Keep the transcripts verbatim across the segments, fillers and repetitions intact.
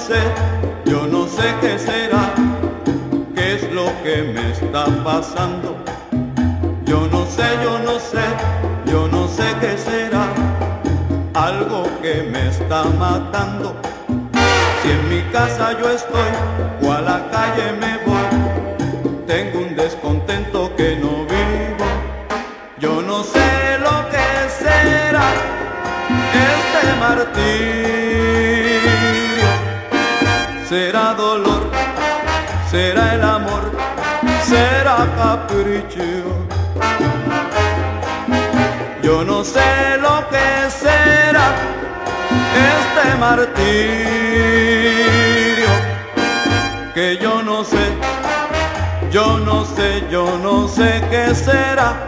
sé, yo no sé qué será, qué es lo que me está pasando. Yo no sé, yo no sé, yo no sé qué será, algo que me está matando. Si en mi casa yo estoy o a la calle me voy, tengo un descontento que no vivo. Yo no sé lo que será este martirio. Será dolor, será el amor, será capricho. Yo no sé lo que será este martirio, que yo no sé, yo no sé, yo no sé qué será.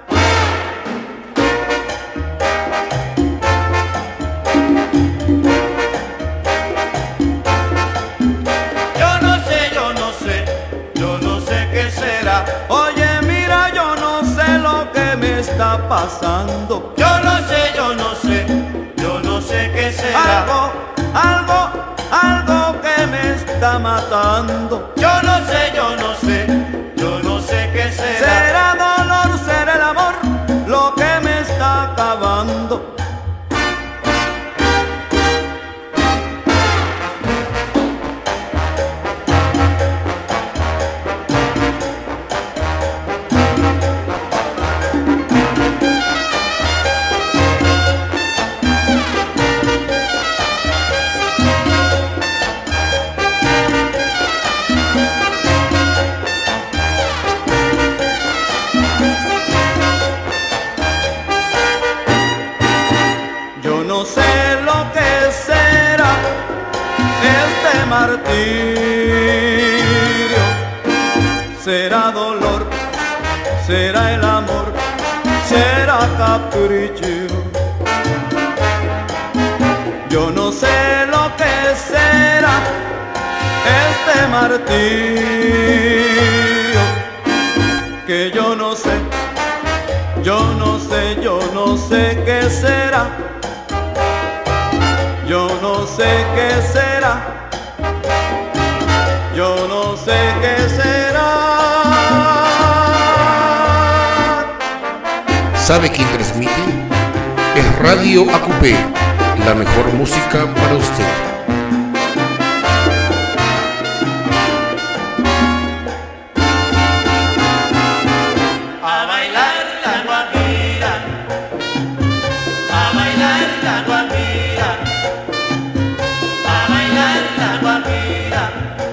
Yo no sé, yo no sé, yo no sé qué será. Oye, mira, yo no sé lo que me está pasando. Yo no sé, yo no sé, yo no sé qué será. Algo, algo, algo que me está matando. Yo no sé, yo no sé, yo no sé qué será. Será dolor, será el amor, lo que me está acabando. Martirio, será dolor, será el amor, será capricho. Yo no sé lo que será este martirio, que yo no sé, yo no sé, yo no sé qué será. Yo no sé qué será. Yo no sé qué será. ¿Sabe quién transmite? Es Radio A Q P, la mejor música para usted. A bailar la guajira, a bailar la guajira, a bailar la guajira.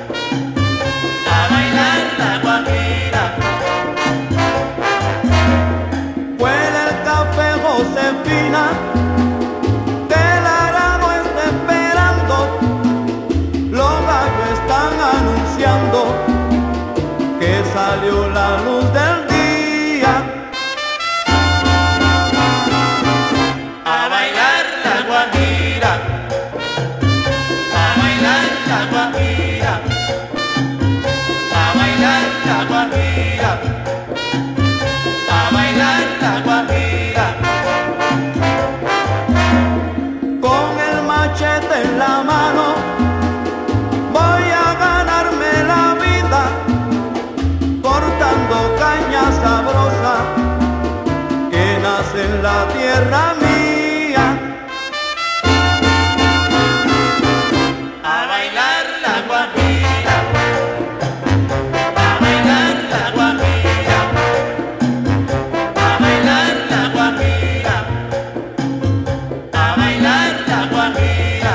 Huele el café Josefina, del arado está esperando, los gallos están anunciando que salió la luz del día. A bailar la guajira, a bailar la guajira, a bailar la guajira, a bailar la guajira. Con el machete en la mano voy a ganarme la vida, cortando caña sabrosa que nace en la tierra mía. A bailar la guajira, a bailar la guajira, a bailar la guajira, a bailar la guajira.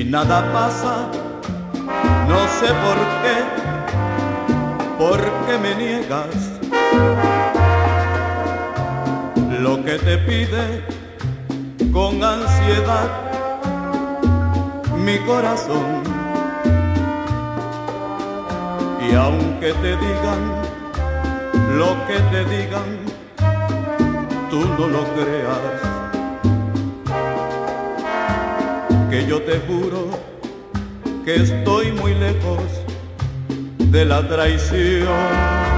nada pasa, no sé por qué, por qué me niegas lo que te pide con ansiedad mi corazón. Y aunque te digan lo que te digan, tú no lo creas, que yo te juro que estoy muy lejos de la traición.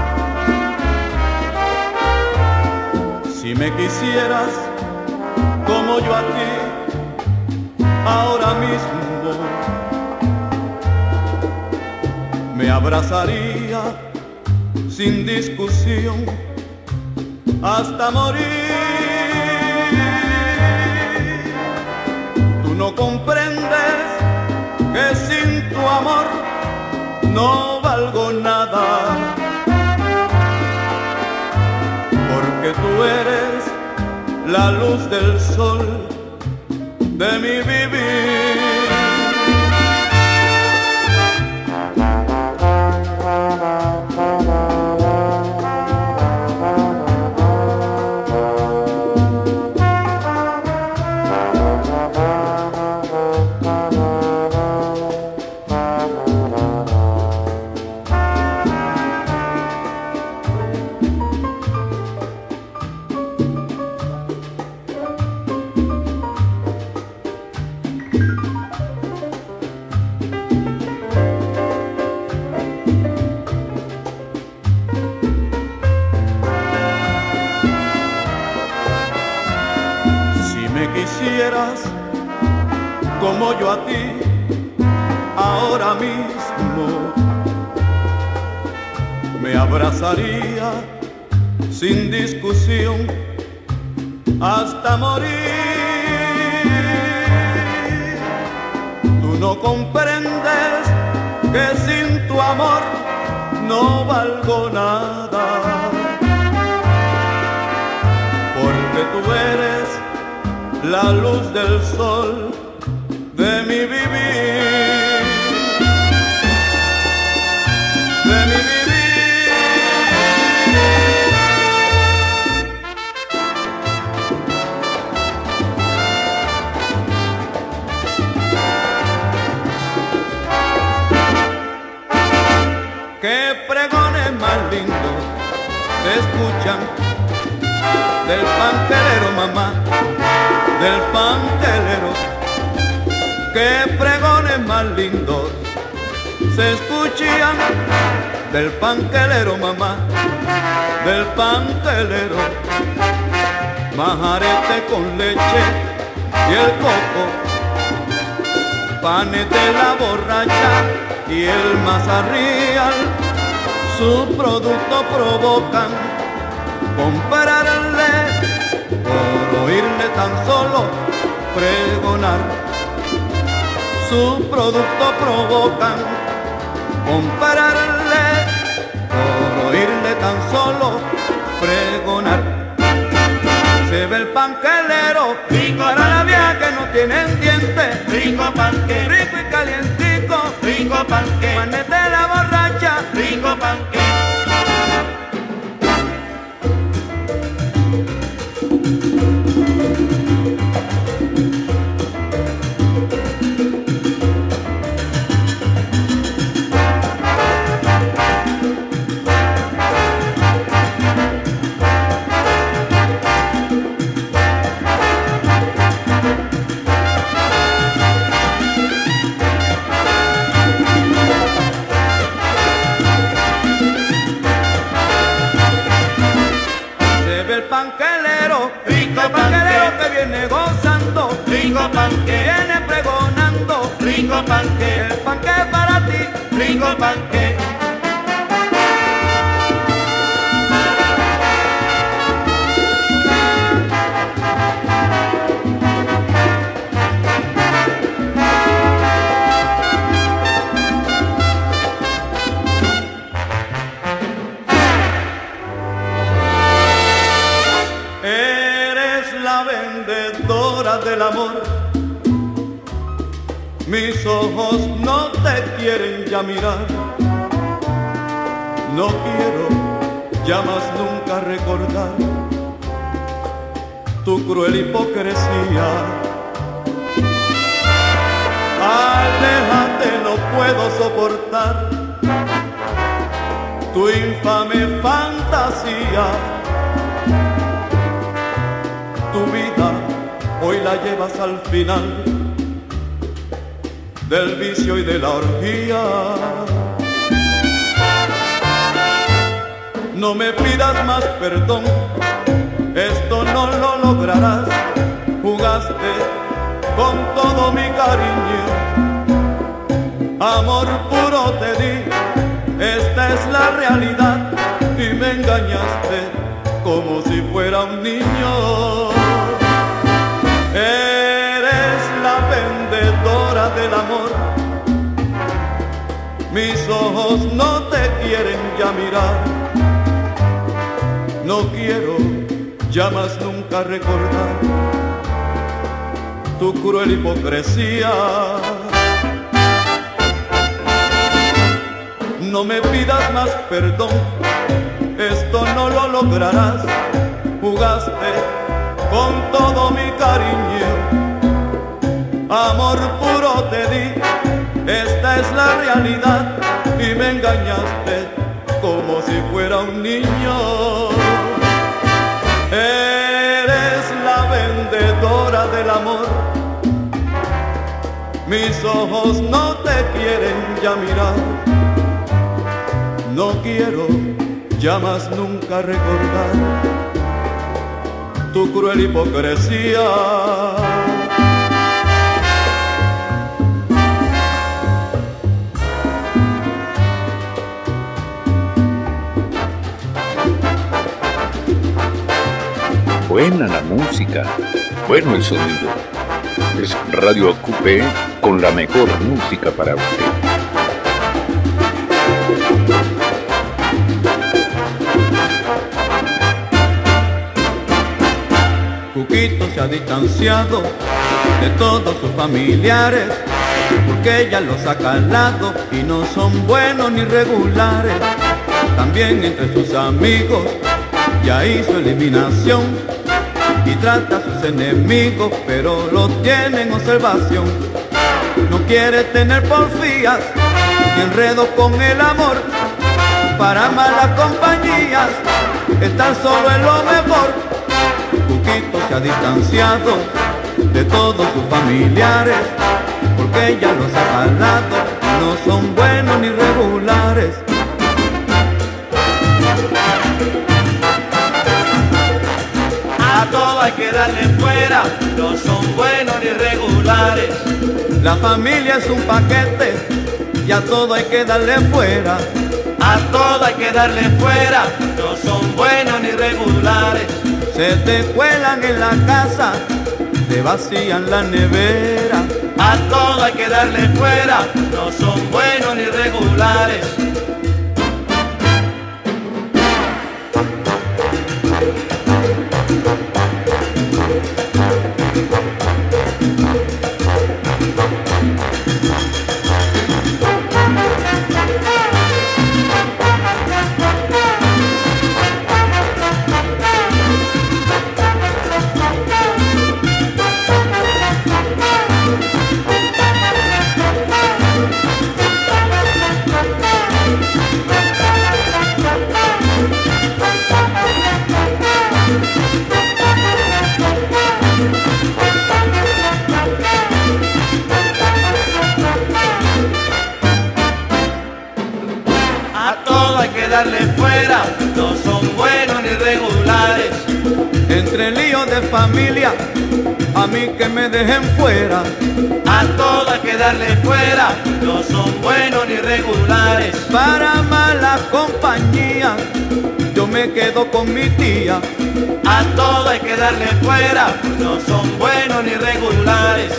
Si me quisieras como yo a ti, ahora mismo me abrazaría sin discusión hasta morir. Tú no comprendes que sin tu amor no valgo nada, porque tú eres la luz del sol de mi vivir. Como yo a ti, ahora mismo me abrazaría sin discusión hasta morir. Tú no comprendes que sin tu amor no valgo nada, porque tú eres la luz del sol de mi vivir, de mi vivir. Qué pregones más lindos se escuchan del pantelero, mamá, del pantelero. Qué pregones más lindos se escuchan del pantelero, mamá, del pantelero. Majarete con leche y el coco, panes de la borracha y el mazarrial, sus productos provocan comprarle por oírle tan solo pregonar. Sus productos provocan comprarle por oírle tan solo pregonar. Se ve el panquelero rico para la vieja que no tienen dientes, rico panque, rico y calientico, rico panque, panes de la borracha, rico panque. Viene pregonando, rico panque, el panque para ti, rico panque. Eres la vendedora del amor Mis ojos no te quieren ya mirar, no quiero ya más nunca recordar tu cruel hipocresía. Aléjate, no puedo soportar tu infame fantasía. Tu vida hoy la llevas al final del vicio y de la orgía. No me pidas más perdón, esto no lo lograrás. Jugaste con todo mi cariño, amor puro te di, esta es la realidad, y me engañaste como si fuera un niño. Eres la vendedora del amor, mis ojos no te quieren ya mirar, no quiero ya más nunca recordar tu cruel hipocresía. No me pidas más perdón, esto no lo lograrás. Jugaste con todo mi cariño, amor puro te di, esta es la realidad, y me engañaste como si fuera un niño. Eres la vendedora del amor, mis ojos no te quieren ya mirar, no quiero ya más nunca recordar tu cruel hipocresía. Buena la música, bueno el sonido. Es Radio A Q P con la mejor música para usted. Cuquito se ha distanciado de todos sus familiares, porque ella los ha calado y no son buenos ni regulares. También entre sus amigos ya hizo eliminación y trata a sus enemigos, pero lo tiene en observación. No quiere tener porfías ni enredo con el amor, para malas compañías estar solo es lo mejor. Cuquito se ha distanciado de todos sus familiares, porque ella los ha calado, no son buenos ni regulares. A todo hay que darle fuera, no son buenos ni regulares. La familia es un paquete y a todo hay que darle fuera. A todo hay que darle fuera, no son buenos ni regulares. Se te cuelan en la casa, te vacían la nevera. A todo hay que darle fuera, no son buenos ni regulares. Darle fuera, no son buenos ni regulares. Entre líos de familia, a mí que me dejen fuera. A todo hay que darle fuera, no son buenos ni regulares. Para mala compañía, yo me quedo con mi tía. A todo hay que darle fuera, no son buenos ni regulares.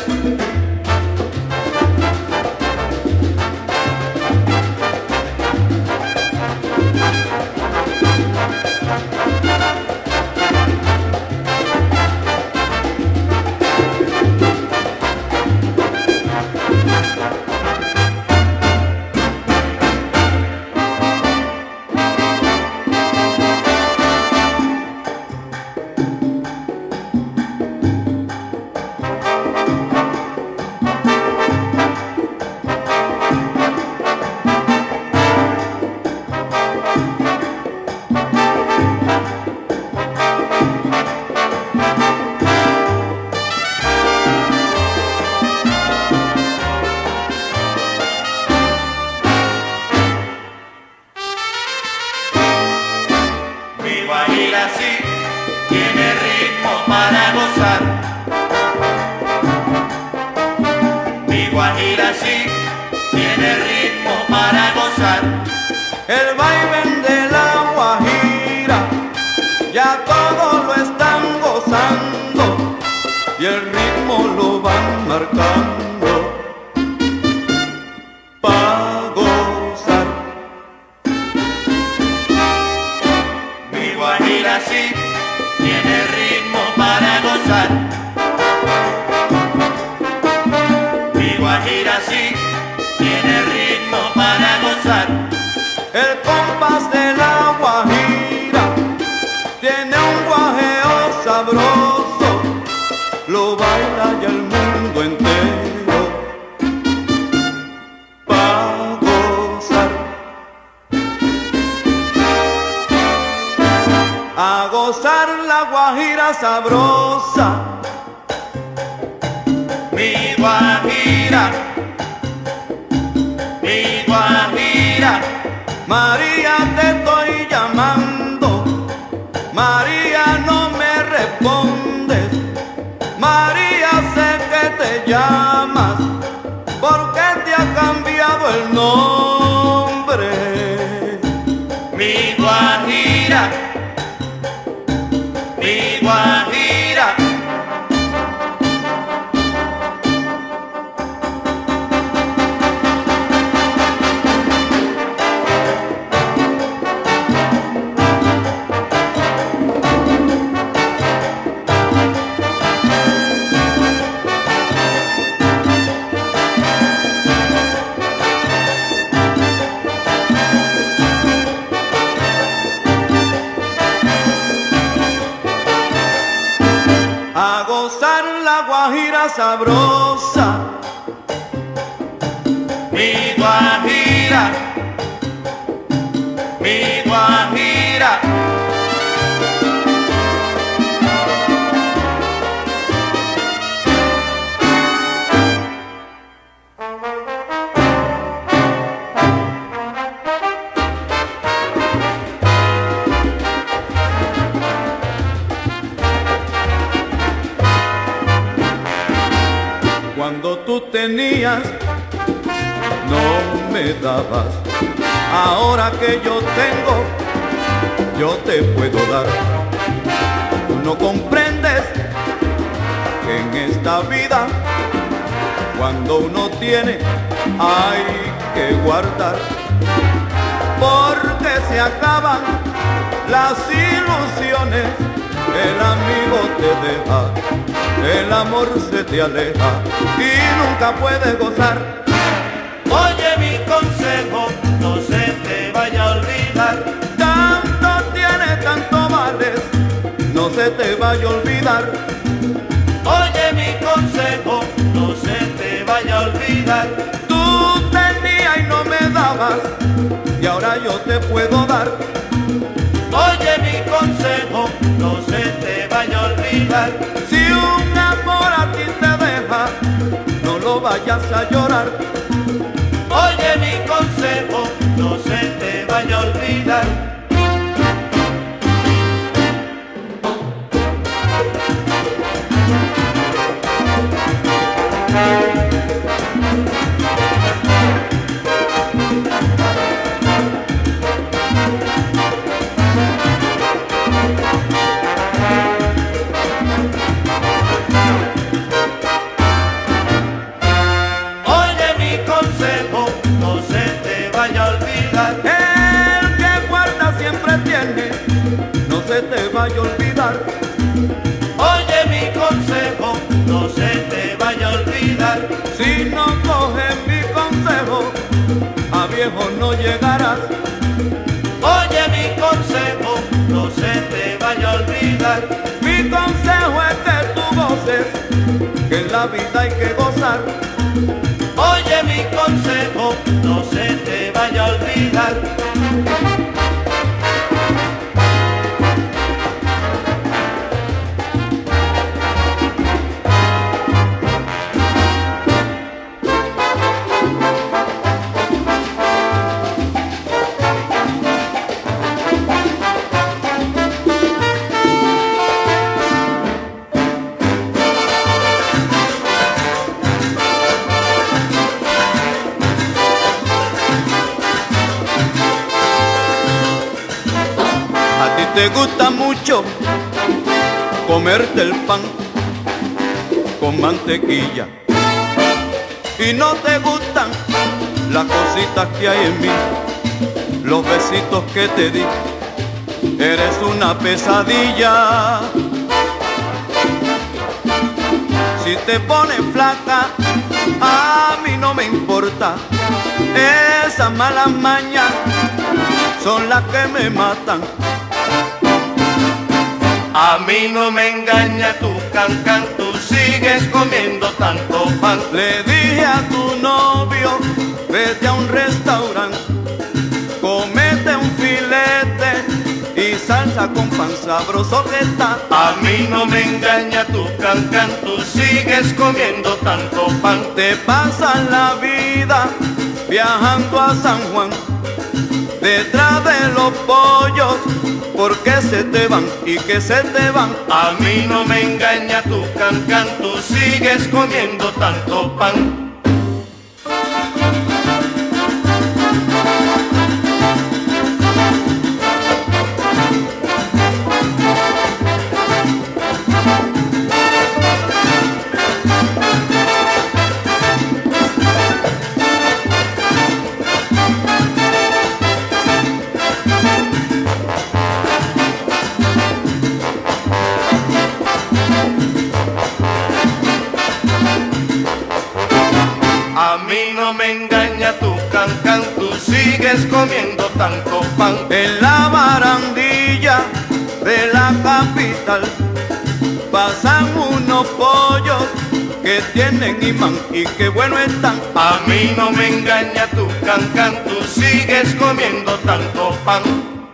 guajira sí tiene ritmo para gozar. El vaivén de la guajira ya todos lo están gozando y el ritmo lo van marcando pa' gozar. Mi guajira sí tiene ritmo para gozar. Mi guajira sí tiene ritmo para gozar. El compás de la guajira tiene un guajeo sabroso, lo baila ya el mundo entero pa' gozar. A gozar la guajira sabrosa. Mi guajira, mi guajira. María, te estoy llamando, María, no me respondes. María, sé que te llamas, ¿por qué te ha cambiado el nombre? Mi guajira, mi guajira. A gozar la guajira sabrosa. Mi guajira, mi guajira. Cuando tú tenías, no me dabas. Ahora que yo tengo, yo te puedo dar. Tú no comprendes que en esta vida, cuando uno tiene, hay que guardar. Porque se acaban las ilusiones, el amigo te deja, el amor se te aleja y nunca puedes gozar. Oye mi consejo, no se te vaya a olvidar. Tanto tienes, tanto vales, no se te vaya a olvidar. Oye mi consejo, no se te vaya a olvidar. Tú tenías y no me dabas, y ahora yo te puedo dar. Oye mi consejo, no se te vaya a olvidar. Si un amor a ti te deja, no lo vayas a llorar. Oye mi consejo, no se te vaya a olvidar. Oye mi consejo, no se te vaya a olvidar. El que guarda siempre tiene, no se te vaya a olvidar. Oye mi consejo, no se te vaya a olvidar. Si no coges mi consejo, a viejo no llegarás. Oye mi consejo, no se te vaya a olvidar. Mi consejo es que tú goces, que en la vida hay que gozar. Oye mi consejo, no se te vaya a olvidar. te gusta mucho comerte el pan con mantequilla y no te gustan las cositas que hay en mí, los besitos que te di, eres una pesadilla. Si te pones flaca, a mí no me importa, esas malas mañas son las que me matan. A mí no me engaña tu cancan, tú sigues comiendo tanto pan. Le dije a tu novio, vete a un restaurante, comete un filete y salsa con pan sabroso que está. A mí no me engaña tu cancan, tú sigues comiendo tanto pan. Te pasas la vida viajando a San Juan, detrás de los pollos, porque se te van y que se te van. A mí no me engaña tu cancan, tú sigues comiendo tanto pan. A mí no me engaña tu cancan, tú sigues comiendo tanto pan. En la barandilla de la capital pasan unos pollos que tienen imán y qué bueno están. A mí no me engaña tu cancan, tú sigues comiendo tanto pan.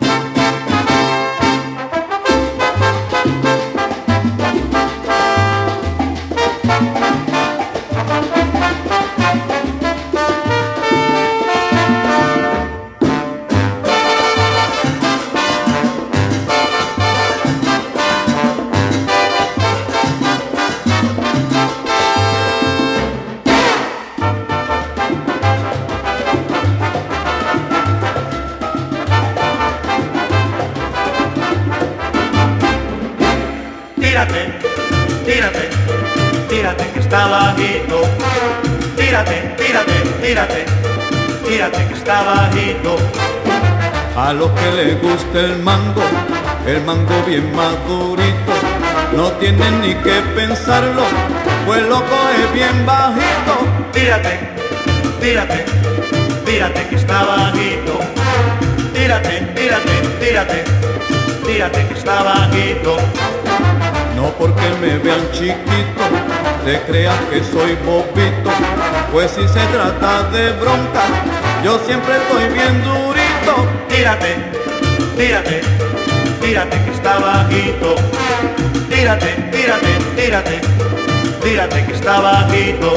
Tírate, tírate, tírate que está bajito. Tírate, tírate, tírate, tírate que está bajito. A los que les gusta el mango, el mango bien madurito, no tienen ni que pensarlo, pues lo coge bien bajito. Tírate, tírate, tírate que está bajito. Tírate, tírate, tírate, tírate que está bajito. No porque me vean chiquito, te creas que soy bobito, pues si se trata de bronca, yo siempre estoy bien durito. Tírate, tírate, tírate que está bajito. Tírate, tírate, tírate, tírate que está bajito.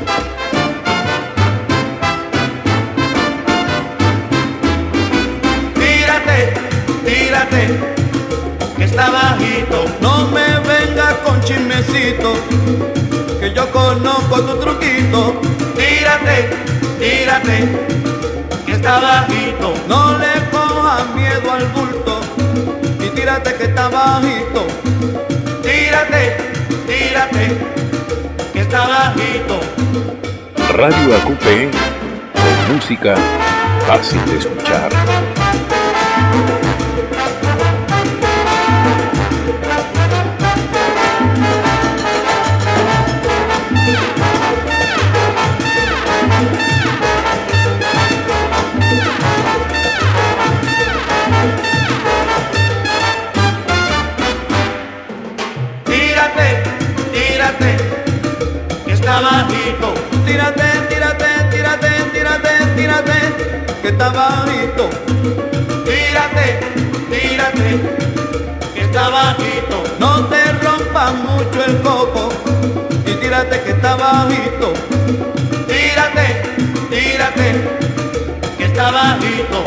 Tírate, tírate, que está bajito. No me vengas con chismecito, que yo conozco tu truquito. Tírate, tírate, que está bajito. No le cojas miedo al bulto y tírate que está bajito. Tírate, tírate, que está bajito. Radio A Q P, con música fácil de escuchar. Tírate, tírate, que está bajito. Tírate, tírate, tírate, tírate, tírate, que está bajito. Tírate, tírate, que está bajito. No te rompas mucho el coco y tírate que está bajito. Tírate, tírate, que está bajito.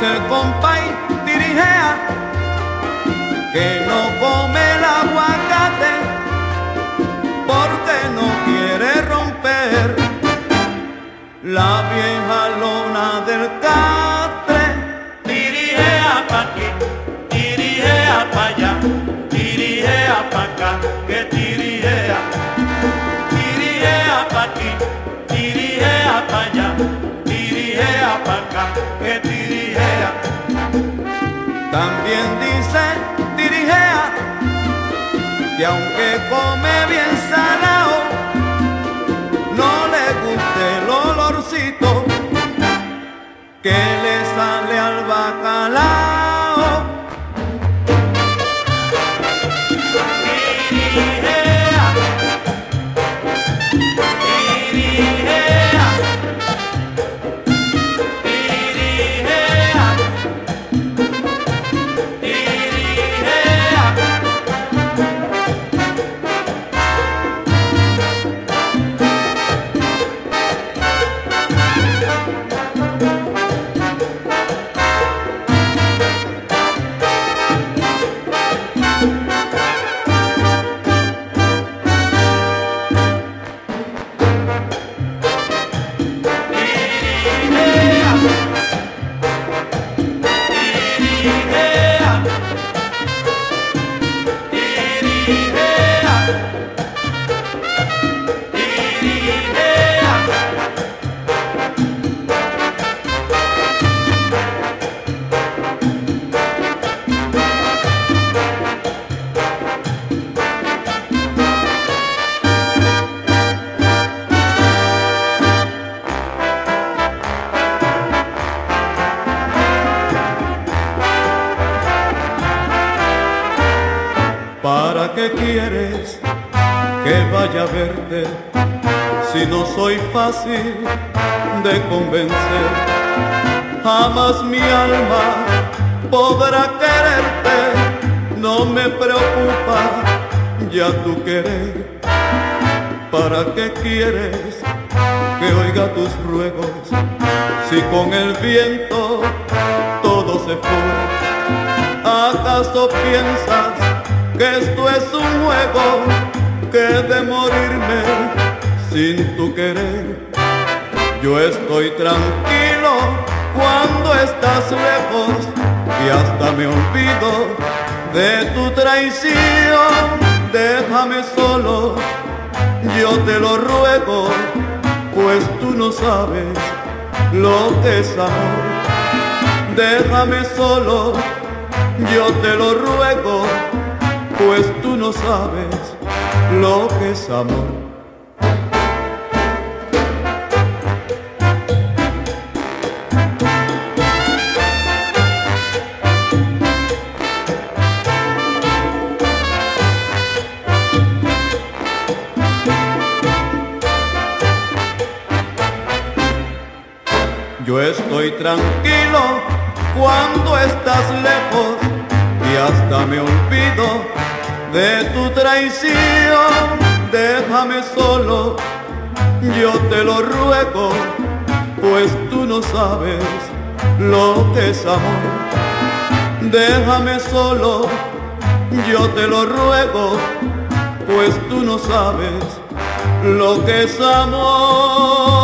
dice el compay Tirijea que no come el aguacate porque no quiere romper la vieja lona del catre. Tirijea pa' aquí, tirijea pa' allá, tirijea pa' acá, que tirijea. Tirijea pa' aquí, tirijea pa' allá, tirijea pa' acá, que tirijea. También dice Tirijea que aunque come bien salado, no le guste el olorcito que le sale al bacalao. Tirijea, tirijea, tirijea, tirijea. ¿Para qué quieres que vaya a verte si no soy fácil de convencer? Jamás mi alma podrá quererte, no me preocupa ya tu querer. ¿Para qué quieres que oiga tus ruegos si con el viento todo se fue? ¿Acaso piensas que esto es un juego, que de morirme sin tu querer? Yo estoy tranquilo cuando estás lejos y hasta me olvido de tu traición. Déjame solo, yo te lo ruego, pues tú no sabes lo que es amor. Déjame solo, yo te lo ruego, pues tú no sabes lo que es amor. Yo estoy tranquilo cuando estás lejos y hasta me olvido de tu traición. Déjame solo, yo te lo ruego, pues tú no sabes lo que es amor. Déjame solo, yo te lo ruego, pues tú no sabes lo que es amor.